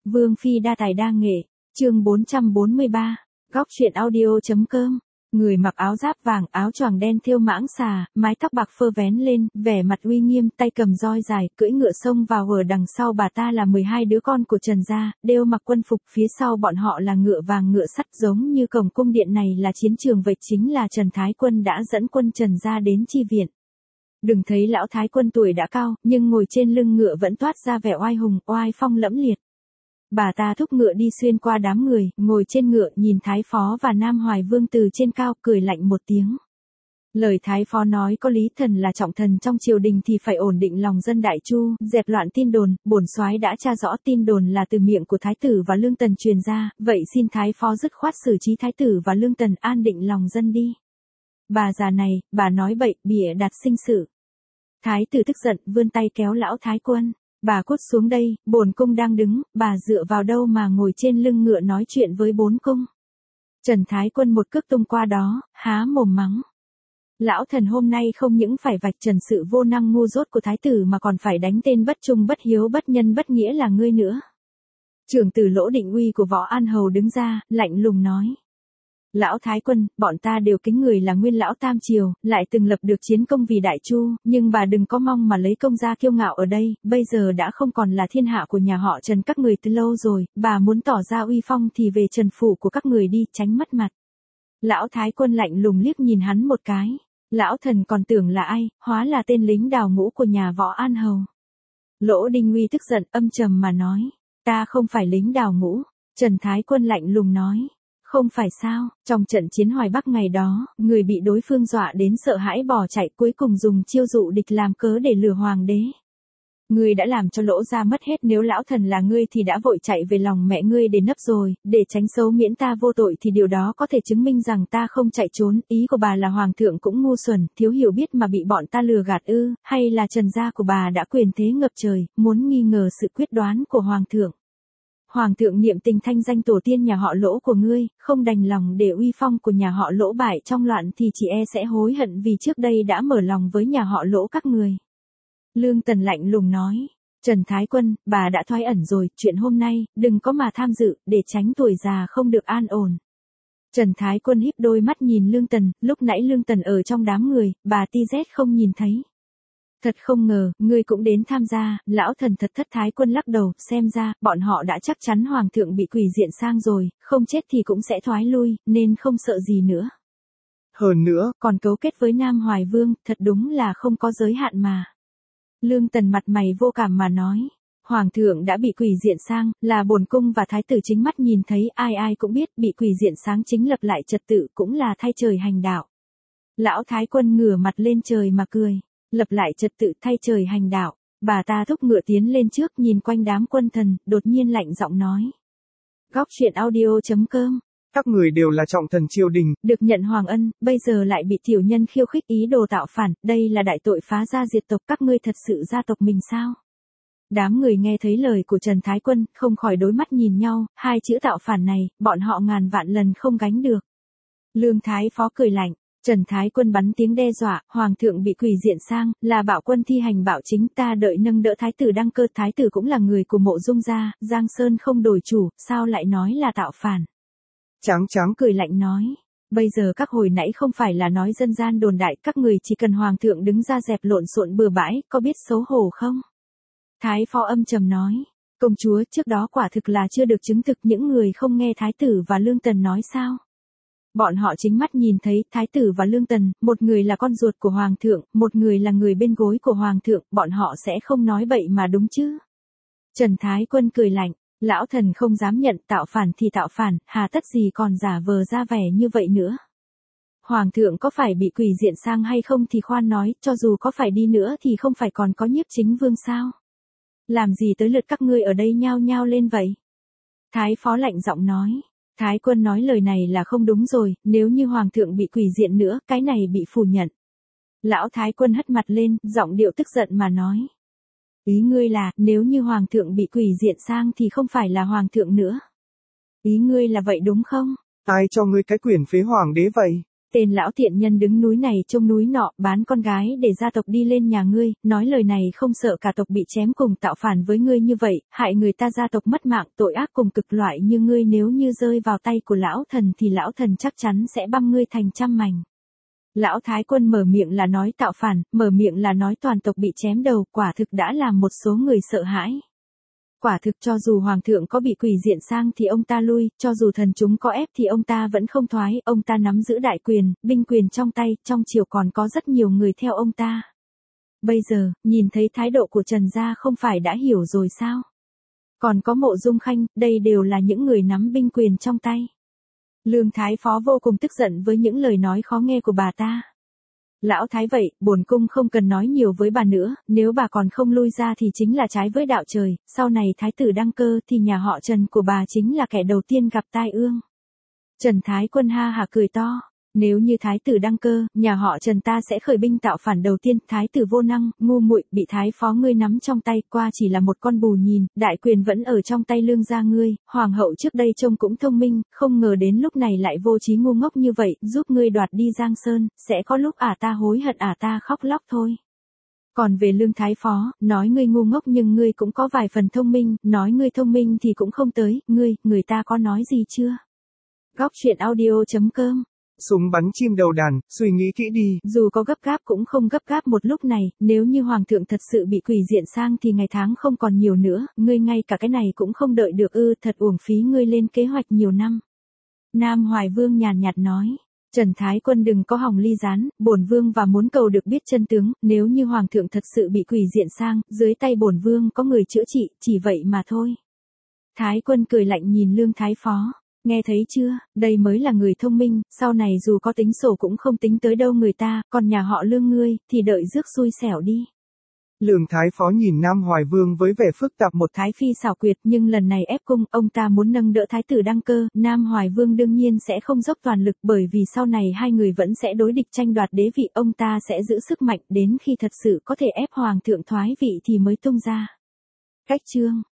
Vương phi đa tài đa nghệ, chương 443, góc truyện audio.com. Người mặc áo giáp vàng, áo choàng đen thêu mãng xà, mái tóc bạc phơ vén lên, vẻ mặt uy nghiêm, tay cầm roi dài, cưỡi ngựa xông vào. Ở đằng sau bà ta là 12 đứa con của Trần gia, đều mặc quân phục, phía sau bọn họ là ngựa vàng ngựa sắt, giống như cổng cung điện này là chiến trường vậy. Chính là Trần Thái Quân đã dẫn quân Trần gia đến chi viện. Đừng thấy lão Thái Quân tuổi đã cao, nhưng ngồi trên lưng ngựa vẫn toát ra vẻ oai hùng, oai phong lẫm liệt. Bà ta thúc ngựa đi xuyên qua đám người, ngồi trên ngựa nhìn Thái Phó và Nam Hoài Vương từ trên cao, cười lạnh một tiếng. Lời Thái Phó nói có lý, thần là trọng thần trong triều đình thì phải ổn định lòng dân Đại Chu, dẹp loạn tin đồn. Bổn soái đã tra rõ tin đồn là từ miệng của Thái tử và Lương Tần truyền ra, vậy xin Thái Phó dứt khoát xử trí Thái tử và Lương Tần, an định lòng dân đi. Bà già này, bà nói bậy, bịa đặt sinh sự. Thái tử tức giận, vươn tay kéo lão Thái Quân. Bà cút xuống đây, bổn cung đang đứng, bà dựa vào đâu mà ngồi trên lưng ngựa nói chuyện với bốn cung. Trần Thái Quân một cước tung qua đó, há mồm mắng. Lão thần hôm nay không những phải vạch trần sự vô năng ngu dốt của Thái tử mà còn phải đánh tên bất trung bất hiếu bất nhân bất nghĩa là ngươi nữa. Trưởng tử Lỗ Định Uy của Võ An Hầu đứng ra, lạnh lùng nói. Lão Thái Quân, bọn ta đều kính người là nguyên lão Tam Triều, lại từng lập được chiến công vì Đại Chu, nhưng bà đừng có mong mà lấy công ra kiêu ngạo ở đây, bây giờ đã không còn là thiên hạ của nhà họ Trần các người từ lâu rồi, bà muốn tỏ ra uy phong thì về Trần phủ của các người đi, tránh mất mặt. Lão Thái Quân lạnh lùng liếc nhìn hắn một cái, lão thần còn tưởng là ai, hóa là tên lính đào ngũ của nhà Võ An Hầu. Lỗ Đinh Uy tức giận âm trầm mà nói, ta không phải lính đào ngũ. Trần Thái Quân lạnh lùng nói. Không phải sao, trong trận chiến Hoài Bắc ngày đó, người bị đối phương dọa đến sợ hãi bỏ chạy, cuối cùng dùng chiêu dụ địch làm cớ để lừa hoàng đế. Ngươi đã làm cho Lỗ gia mất hết, nếu lão thần là ngươi thì đã vội chạy về lòng mẹ ngươi để nấp rồi, để tránh xấu miễn ta vô tội thì điều đó có thể chứng minh rằng ta không chạy trốn. Ý của bà là hoàng thượng cũng ngu xuẩn, thiếu hiểu biết mà bị bọn ta lừa gạt ư, hay là Trần gia của bà đã quyền thế ngập trời, muốn nghi ngờ sự quyết đoán của hoàng thượng. Hoàng thượng niệm tình thanh danh tổ tiên nhà họ Lỗ của ngươi, không đành lòng để uy phong của nhà họ Lỗ bại trong loạn thì chỉ e sẽ hối hận vì trước đây đã mở lòng với nhà họ Lỗ các người. Lương Tần lạnh lùng nói, Trần Thái Quân, bà đã thoái ẩn rồi, chuyện hôm nay, đừng có mà tham dự, để tránh tuổi già không được an ổn. Trần Thái Quân híp đôi mắt nhìn Lương Tần, lúc nãy Lương Tần ở trong đám người, bà TZ không nhìn thấy. Thật không ngờ, ngươi cũng đến tham gia. Lão thần thật thất. Thái Quân lắc đầu, xem ra, bọn họ đã chắc chắn hoàng thượng bị quỷ diện sang rồi, không chết thì cũng sẽ thoái lui, nên không sợ gì nữa. Hơn nữa, còn cấu kết với Nam Hoài Vương, thật đúng là không có giới hạn mà. Lương Tần mặt mày vô cảm mà nói, hoàng thượng đã bị quỷ diện sang, là bổn cung và thái tử chính mắt nhìn thấy, ai ai cũng biết, bị quỷ diện sáng chính lập lại trật tự cũng là thay trời hành đạo. Lão Thái Quân ngửa mặt lên trời mà cười. Lập lại trật tự thay trời hành đạo, bà ta thúc ngựa tiến lên trước nhìn quanh đám quân thần, đột nhiên lạnh giọng nói. Góc truyện audio.com. Các người đều là trọng thần triều đình, được nhận hoàng ân, bây giờ lại bị tiểu nhân khiêu khích ý đồ tạo phản, đây là đại tội phá gia diệt tộc, các ngươi thật sự gia tộc mình sao? Đám người nghe thấy lời của Trần Thái Quân, không khỏi đối mắt nhìn nhau, hai chữ tạo phản này, bọn họ ngàn vạn lần không gánh được. Lương Thái Phó cười lạnh. Trần Thái Quân bắn tiếng đe dọa, hoàng thượng bị quỷ diện sang, là bạo quân thi hành bạo chính, ta đợi nâng đỡ thái tử đăng cơ, thái tử cũng là người của Mộ Dung gia, Giang Sơn không đổi chủ, sao lại nói là tạo phản? Tráng cười lạnh nói, bây giờ các hồi nãy không phải là nói dân gian đồn đại, các người chỉ cần hoàng thượng đứng ra dẹp lộn xộn bừa bãi, có biết xấu hổ không? Thái Phó âm trầm nói, công chúa, trước đó quả thực là chưa được chứng thực, những người không nghe thái tử và Lương Tần nói sao? Bọn họ chính mắt nhìn thấy, thái tử và Lương Tần, một người là con ruột của hoàng thượng, một người là người bên gối của hoàng thượng, bọn họ sẽ không nói bậy mà đúng chứ? Trần Thái Quân cười lạnh, lão thần không dám nhận, tạo phản thì tạo phản, hà tất gì còn giả vờ ra vẻ như vậy nữa. Hoàng thượng có phải bị quỷ diện sang hay không thì khoan nói, cho dù có phải đi nữa thì không phải còn có Nhiếp Chính Vương sao? Làm gì tới lượt các ngươi ở đây nhao nhao lên vậy? Thái Phó lạnh giọng nói. Thái Quân nói lời này là không đúng rồi, nếu như hoàng thượng bị quỷ diện nữa, cái này bị phủ nhận. Lão Thái Quân hất mặt lên, giọng điệu tức giận mà nói. Ý ngươi là, nếu như hoàng thượng bị quỷ diện sang thì không phải là hoàng thượng nữa. Ý ngươi là vậy đúng không? Ai cho ngươi cái quyền phế hoàng đế vậy? Tên lão tiện nhân đứng núi này trông núi nọ, bán con gái để gia tộc đi lên nhà ngươi, nói lời này không sợ cả tộc bị chém cùng tạo phản với ngươi như vậy, hại người ta gia tộc mất mạng, tội ác cùng cực loại như ngươi nếu như rơi vào tay của lão thần thì lão thần chắc chắn sẽ băm ngươi thành trăm mảnh. Lão Thái Quân mở miệng là nói tạo phản, mở miệng là nói toàn tộc bị chém đầu, quả thực đã làm một số người sợ hãi. Quả thực cho dù hoàng thượng có bị quỷ diện sang thì ông ta lui, cho dù thần chúng có ép thì ông ta vẫn không thoái, ông ta nắm giữ đại quyền, binh quyền trong tay, trong triều còn có rất nhiều người theo ông ta. Bây giờ, nhìn thấy thái độ của Trần gia không phải đã hiểu rồi sao? Còn có Mộ Dung Khanh, đây đều là những người nắm binh quyền trong tay. Lương Thái Phó vô cùng tức giận với những lời nói khó nghe của bà ta. Lão Thái vậy, bổn cung không cần nói nhiều với bà nữa, nếu bà còn không lui ra thì chính là trái với đạo trời, sau này thái tử đăng cơ thì nhà họ Trần của bà chính là kẻ đầu tiên gặp tai ương. Trần Thái Quân ha hả cười to, nếu như thái tử đăng cơ, nhà họ Trần ta sẽ khởi binh tạo phản đầu tiên, thái tử vô năng, ngu muội, bị thái phó ngươi nắm trong tay, qua chỉ là một con bù nhìn, đại quyền vẫn ở trong tay lương gia ngươi, hoàng hậu trước đây trông cũng thông minh, không ngờ đến lúc này lại vô trí ngu ngốc như vậy, giúp ngươi đoạt đi Giang Sơn, sẽ có lúc ta hối hận ta khóc lóc thôi. Còn về Lương Thái Phó, nói ngươi ngu ngốc nhưng ngươi cũng có vài phần thông minh, nói ngươi thông minh thì cũng không tới, người ta có nói gì chưa? Góc truyện audio.com. Súng bắn chim đầu đàn, suy nghĩ kỹ đi. Dù có gấp gáp cũng không gấp gáp một lúc này, nếu như hoàng thượng thật sự bị quỷ diện sang thì ngày tháng không còn nhiều nữa, ngươi ngay cả cái này cũng không đợi được thật uổng phí ngươi lên kế hoạch nhiều năm. Nam Hoài Vương nhàn nhạt nói, Trần Thái Quân đừng có hòng ly gián, bổn vương và muốn cầu được biết chân tướng, nếu như hoàng thượng thật sự bị quỷ diện sang, dưới tay bổn vương có người chữa trị, chỉ vậy mà thôi. Thái Quân cười lạnh nhìn Lương Thái Phó. Nghe thấy chưa, đây mới là người thông minh, sau này dù có tính sổ cũng không tính tới đâu người ta, còn nhà họ Lương ngươi, thì đợi rước xui xẻo đi. Lương Thái Phó nhìn Nam Hoài Vương với vẻ phức tạp một Thái Phi xảo quyệt nhưng lần này ép cung, ông ta muốn nâng đỡ Thái tử đăng cơ, Nam Hoài Vương đương nhiên sẽ không dốc toàn lực bởi vì sau này hai người vẫn sẽ đối địch tranh đoạt đế vị, ông ta sẽ giữ sức mạnh đến khi thật sự có thể ép hoàng thượng thoái vị thì mới tung ra. Cách chương